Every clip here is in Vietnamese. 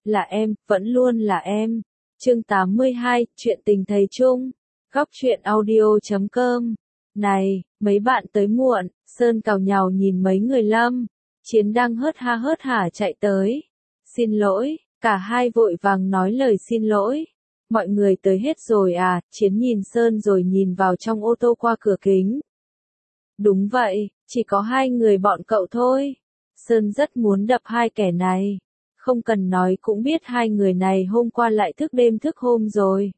Là em, vẫn luôn là em. Chương 82, chuyện tình thầy Trung. Góc truyện audio.com. Này, mấy bạn tới muộn. Sơn càu nhàu nhìn mấy người Lâm. Chiến đang hớt hả chạy tới. Xin lỗi, cả hai vội vàng nói lời xin lỗi. Mọi người tới hết rồi à? Chiến nhìn Sơn rồi nhìn vào trong ô tô qua cửa kính. Đúng vậy, chỉ có hai người bọn cậu thôi. Sơn rất muốn đập hai kẻ này. Không cần nói cũng biết hai người này hôm qua lại thức đêm thức hôm rồi.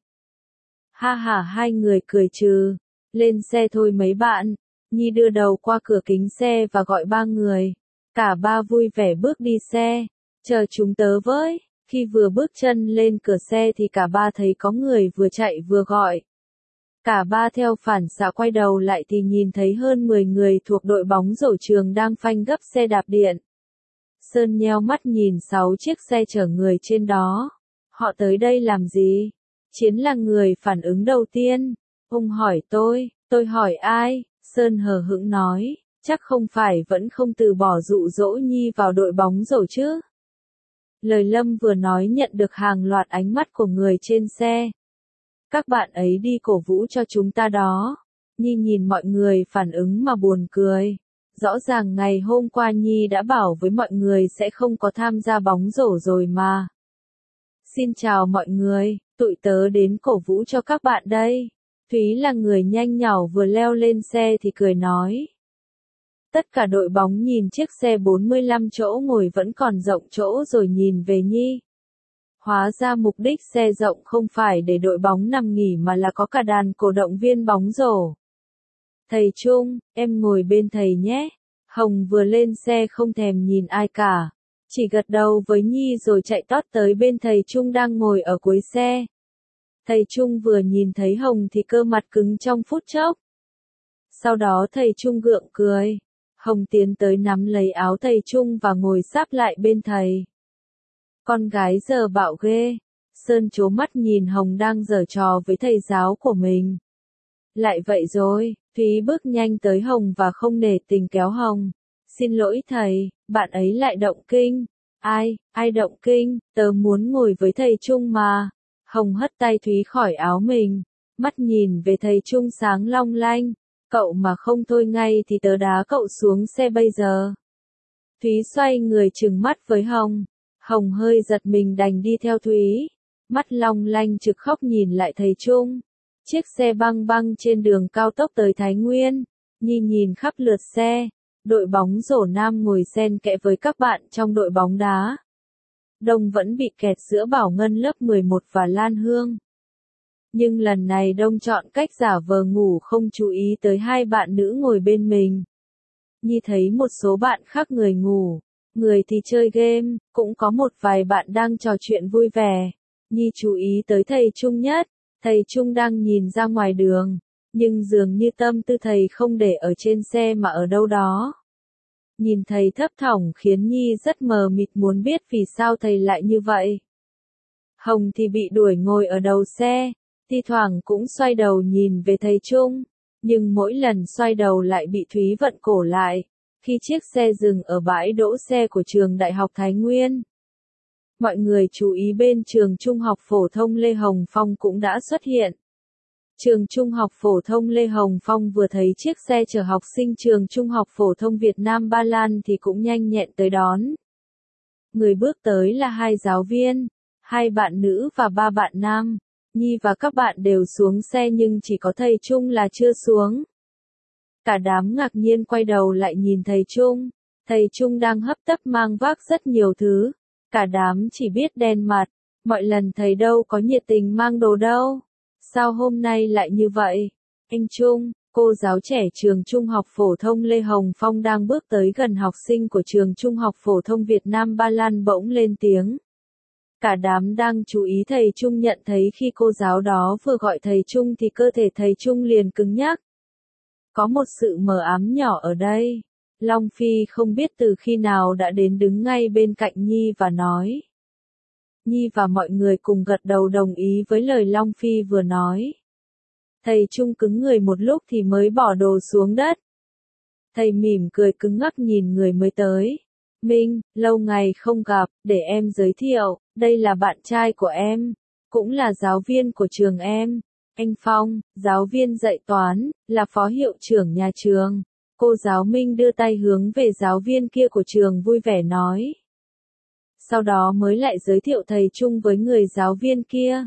Ha ha, hai người cười trừ. Lên xe thôi mấy bạn. Nhi đưa đầu qua cửa kính xe và gọi ba người. Cả ba vui vẻ bước đi xe. Chờ chúng tớ với. Khi vừa bước chân lên cửa xe thì cả ba thấy có người vừa chạy vừa gọi. Cả ba theo phản xạ quay đầu lại thì nhìn thấy hơn 10 người thuộc đội bóng rổ trường đang phanh gấp xe đạp điện. Sơn nheo mắt nhìn 6 chiếc xe chở người trên đó. Họ tới đây làm gì? Chiến là người phản ứng đầu tiên. Ông hỏi tôi hỏi ai? Sơn hờ hững nói, chắc không phải vẫn không từ bỏ dụ dỗ Nhi vào đội bóng rổ chứ? Lời Lâm vừa nói nhận được hàng loạt ánh mắt của người trên xe. Các bạn ấy đi cổ vũ cho chúng ta đó. Nhi nhìn mọi người phản ứng mà buồn cười. Rõ ràng ngày hôm qua Nhi đã bảo với mọi người sẽ không có tham gia bóng rổ rồi mà. Xin chào mọi người, tụi tớ đến cổ vũ cho các bạn đây. Thúy là người nhanh nhảu vừa leo lên xe thì cười nói. Tất cả đội bóng nhìn chiếc xe 45 chỗ ngồi vẫn còn rộng chỗ rồi nhìn về Nhi. Hóa ra mục đích xe rộng không phải để đội bóng nằm nghỉ mà là có cả đàn cổ động viên bóng rổ. Thầy Trung, em ngồi bên thầy nhé. Hồng vừa lên xe không thèm nhìn ai cả. Chỉ gật đầu với Nhi rồi chạy tót tới bên thầy Trung đang ngồi ở cuối xe. Thầy Trung vừa nhìn thấy Hồng thì cơ mặt cứng trong phút chốc. Sau đó thầy Trung gượng cười. Hồng tiến tới nắm lấy áo thầy Trung và ngồi sáp lại bên thầy. Con gái giờ bạo ghê. Sơn trố mắt nhìn Hồng đang giở trò với thầy giáo của mình. Lại vậy rồi, Thúy bước nhanh tới Hồng và không nể tình kéo Hồng. Xin lỗi thầy, bạn ấy lại động kinh. Ai động kinh, tớ muốn ngồi với thầy Trung mà. Hồng hất tay Thúy khỏi áo mình, mắt nhìn về thầy Trung sáng long lanh. Cậu mà không thôi ngay thì tớ đá cậu xuống xe bây giờ. Thúy xoay người trừng mắt với Hồng. Hồng hơi giật mình đành đi theo Thúy. Mắt long lanh trực khóc nhìn lại thầy Trung. Chiếc xe băng băng trên đường cao tốc tới Thái Nguyên. Nhi nhìn khắp lượt xe. Đội bóng rổ nam ngồi xen kẽ với các bạn trong đội bóng đá. Đông vẫn bị kẹt giữa Bảo Ngân lớp 11 và Lan Hương. Nhưng lần này Đông chọn cách giả vờ ngủ không chú ý tới hai bạn nữ ngồi bên mình. Nhi thấy một số bạn khác người ngủ, người thì chơi game, cũng có một vài bạn đang trò chuyện vui vẻ. Nhi chú ý tới thầy Trung nhất, thầy Trung đang nhìn ra ngoài đường, nhưng dường như tâm tư thầy không để ở trên xe mà ở đâu đó. Nhìn thầy thấp thỏm khiến Nhi rất mờ mịt muốn biết vì sao thầy lại như vậy. Hồng thì bị đuổi ngồi ở đầu xe, thi thoảng cũng xoay đầu nhìn về thầy Trung, nhưng mỗi lần xoay đầu lại bị Thúy vận cổ lại, khi chiếc xe dừng ở bãi đỗ xe của trường Đại học Thái Nguyên. Mọi người chú ý bên trường Trung học phổ thông Lê Hồng Phong cũng đã xuất hiện. Trường Trung học phổ thông Lê Hồng Phong vừa thấy chiếc xe chở học sinh trường Trung học phổ thông Việt Nam Ba Lan thì cũng nhanh nhẹn tới đón. Người bước tới là hai giáo viên, hai bạn nữ và ba bạn nam. Nhi và các bạn đều xuống xe nhưng chỉ có thầy Trung là chưa xuống. Cả đám ngạc nhiên quay đầu lại nhìn thầy Trung. Thầy Trung đang hấp tấp mang vác rất nhiều thứ. Cả đám chỉ biết đen mặt. Mọi lần thầy đâu có nhiệt tình mang đồ đâu. Sao hôm nay lại như vậy? Anh Trung, cô giáo trẻ trường Trung học phổ thông Lê Hồng Phong đang bước tới gần học sinh của trường Trung học phổ thông Việt Nam Ba Lan bỗng lên tiếng. Cả đám đang chú ý thầy Trung nhận thấy khi cô giáo đó vừa gọi thầy Trung thì cơ thể thầy Trung liền cứng nhắc. Có một sự mờ ám nhỏ ở đây. Long Phi không biết từ khi nào đã đến đứng ngay bên cạnh Nhi và nói. Nhi và mọi người cùng gật đầu đồng ý với lời Long Phi vừa nói. Thầy Trung cứng người một lúc thì mới bỏ đồ xuống đất. Thầy mỉm cười cứng ngắc nhìn người mới tới. Minh, lâu ngày không gặp, để em giới thiệu, Đây là bạn trai của em, cũng là giáo viên của trường em. Anh Phong, giáo viên dạy toán, là phó hiệu trưởng nhà trường. Cô giáo Minh đưa tay hướng về giáo viên kia của trường vui vẻ nói. Sau đó mới lại giới thiệu thầy Trung với người giáo viên kia.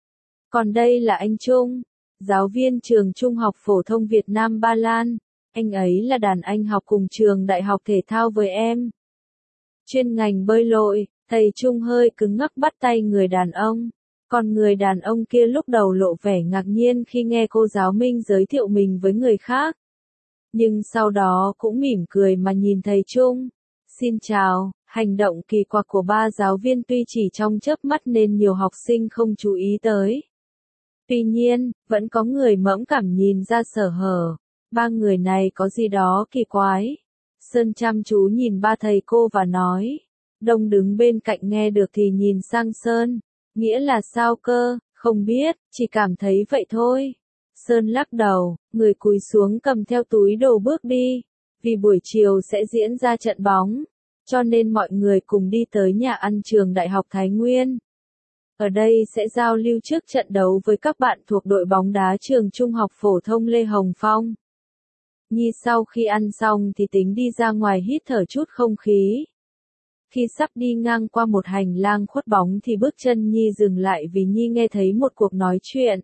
Còn đây là anh Trung, giáo viên trường Trung học phổ thông Việt Nam Ba Lan. Anh ấy là đàn anh học cùng trường đại học thể thao với em. Chuyên ngành bơi lội, thầy Trung hơi cứng ngắc bắt tay người đàn ông. Còn người đàn ông kia lúc đầu lộ vẻ ngạc nhiên khi nghe cô giáo Minh giới thiệu mình với người khác. Nhưng sau đó cũng mỉm cười mà nhìn thầy Trung. Xin chào, hành động kỳ quặc của ba giáo viên tuy chỉ trong chớp mắt nên nhiều học sinh không chú ý tới. Tuy nhiên, vẫn có người mẫn cảm nhìn ra sở hở. Ba người này có gì đó kỳ quái. Sơn chăm chú nhìn ba thầy cô và nói. Đông đứng bên cạnh nghe được thì nhìn sang Sơn. Nghĩa là sao cơ, không biết, chỉ cảm thấy vậy thôi. Sơn lắc đầu, người cúi xuống cầm theo túi đồ bước đi. Vì buổi chiều sẽ diễn ra trận bóng, cho nên mọi người cùng đi tới nhà ăn trường Đại học Thái Nguyên. Ở đây sẽ giao lưu trước trận đấu với các bạn thuộc đội bóng đá trường Trung học phổ thông Lê Hồng Phong. Nhi sau khi ăn xong thì tính đi ra ngoài hít thở chút không khí. Khi sắp đi ngang qua một hành lang khuất bóng thì bước chân Nhi dừng lại vì Nhi nghe thấy một cuộc nói chuyện.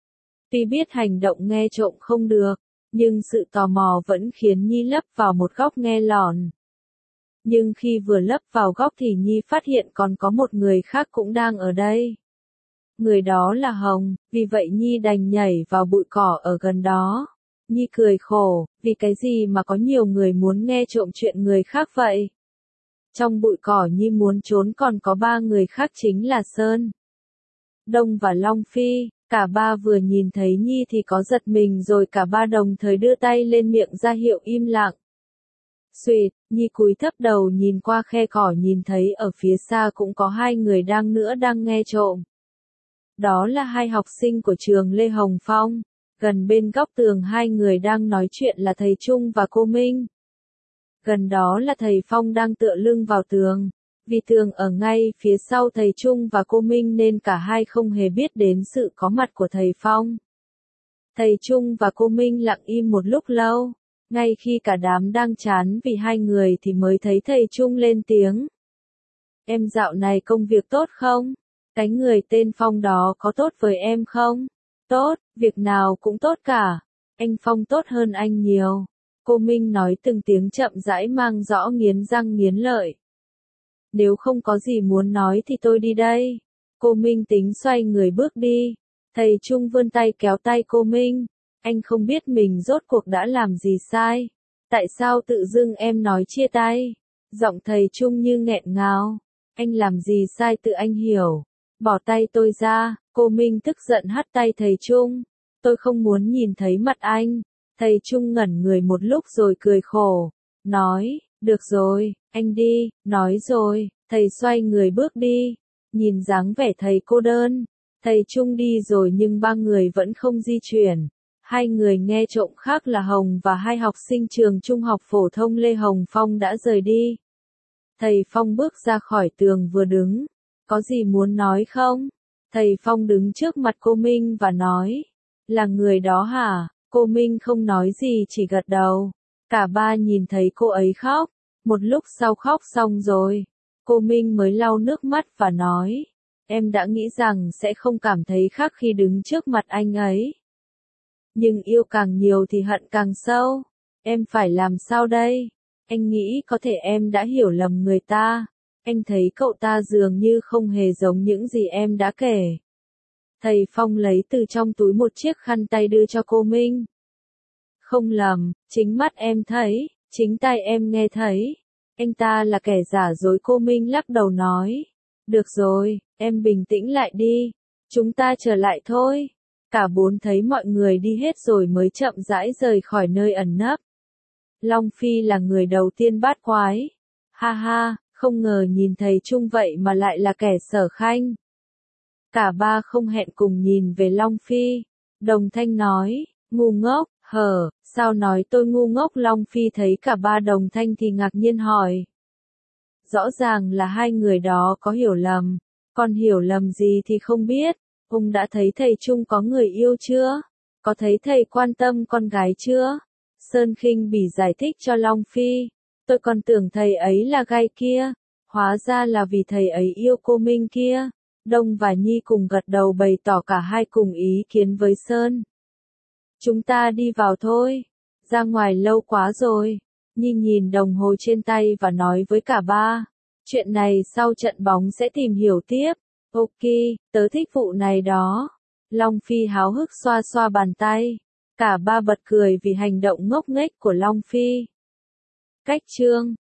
Tuy biết hành động nghe trộm không được, nhưng sự tò mò vẫn khiến Nhi lấp vào một góc nghe lỏn. Nhưng khi vừa lấp vào góc thì Nhi phát hiện còn có một người khác cũng đang ở đây. Người đó là Hồng, vì vậy Nhi đành nhảy vào bụi cỏ ở gần đó. Nhi cười khổ, vì cái gì mà có nhiều người muốn nghe trộm chuyện người khác vậy? Trong bụi cỏ Nhi muốn trốn còn có ba người khác chính là Sơn, Đông và Long Phi. Cả ba vừa nhìn thấy Nhi thì có giật mình rồi cả ba đồng thời đưa tay lên miệng ra hiệu im lặng. Xuỵt, Nhi cúi thấp đầu nhìn qua khe cỏ nhìn thấy ở phía xa cũng có hai người đang nghe trộm. Đó là hai học sinh của trường Lê Hồng Phong. Gần bên góc tường hai người đang nói chuyện là thầy Trung và cô Minh. Gần đó là thầy Phong đang tựa lưng vào tường. Vì tường ở ngay phía sau thầy Trung và cô Minh nên cả hai không hề biết đến sự có mặt của thầy Phong. Thầy Trung và cô Minh lặng im một lúc lâu. Ngay khi cả đám đang chán vì hai người thì mới thấy thầy Trung lên tiếng. Em dạo này công việc tốt không? Cái người tên Phong đó có tốt với em không? Tốt, việc nào cũng tốt cả. Anh Phong tốt hơn anh nhiều. Cô Minh nói từng tiếng chậm rãi mang rõ nghiến răng nghiến lợi. Nếu không có gì muốn nói thì tôi đi đây. Cô Minh tính xoay người bước đi. Thầy Trung vươn tay kéo tay cô Minh. Anh không biết mình rốt cuộc đã làm gì sai. Tại sao tự dưng em nói chia tay? Giọng thầy Trung như nghẹn ngào. Anh làm gì sai tự anh hiểu. Bỏ tay tôi ra. Cô Minh tức giận hất tay thầy Trung. Tôi không muốn nhìn thấy mặt anh. Thầy Trung ngẩn người một lúc rồi cười khổ. Nói, được rồi, anh đi. Nói rồi, thầy xoay người bước đi. Nhìn dáng vẻ thầy cô đơn. Thầy Trung đi rồi nhưng ba người vẫn không di chuyển. Hai người nghe trộm khác là Hồng và hai học sinh trường Trung học phổ thông Lê Hồng Phong đã rời đi. Thầy Phong bước ra khỏi tường vừa đứng. Có gì muốn nói không? Thầy Phong đứng trước mặt cô Minh và nói. Là người đó hả? Cô Minh không nói gì chỉ gật đầu. Cả ba nhìn thấy cô ấy khóc. Một lúc sau khóc xong rồi. Cô Minh mới lau nước mắt và nói. Em đã nghĩ rằng sẽ không cảm thấy khác khi đứng trước mặt anh ấy. Nhưng yêu càng nhiều thì hận càng sâu. Em phải làm sao đây? Anh nghĩ có thể em đã hiểu lầm người ta. Anh thấy cậu ta dường như không hề giống những gì em đã kể. Thầy Phong lấy từ trong túi một chiếc khăn tay đưa cho cô Minh. Không lầm, chính mắt em thấy, chính tai em nghe thấy. Anh ta là kẻ giả dối, cô Minh lắc đầu nói. Được rồi, em bình tĩnh lại đi. Chúng ta trở lại thôi. Cả bốn thấy mọi người đi hết rồi mới chậm rãi rời khỏi nơi ẩn nấp. Long Phi là người đầu tiên bát quái. Ha ha, không ngờ nhìn thầy Trung vậy mà lại là kẻ Sở Khanh. Cả ba không hẹn cùng nhìn về Long Phi. Đồng Thanh nói, ngu ngốc, hờ, sao nói tôi ngu ngốc? Long Phi thấy cả ba đồng thanh thì ngạc nhiên hỏi. Rõ ràng là hai người đó có hiểu lầm. Con hiểu lầm gì thì không biết, ông đã thấy thầy Trung có người yêu chưa? Có thấy thầy quan tâm con gái chưa? Sơn khinh bỉ giải thích cho Long Phi, tôi còn tưởng thầy ấy là gai kia, hóa ra là vì thầy ấy yêu cô Minh kia. Đông và Nhi cùng gật đầu bày tỏ cả hai cùng ý kiến với Sơn. Chúng ta đi vào thôi, ra ngoài lâu quá rồi. Nhi nhìn đồng hồ trên tay và nói với cả ba, chuyện này sau trận bóng sẽ tìm hiểu tiếp. Ok, tớ thích vụ này đó. Long Phi háo hức xoa xoa bàn tay. Cả ba bật cười vì hành động ngốc nghếch của Long Phi. Cách chương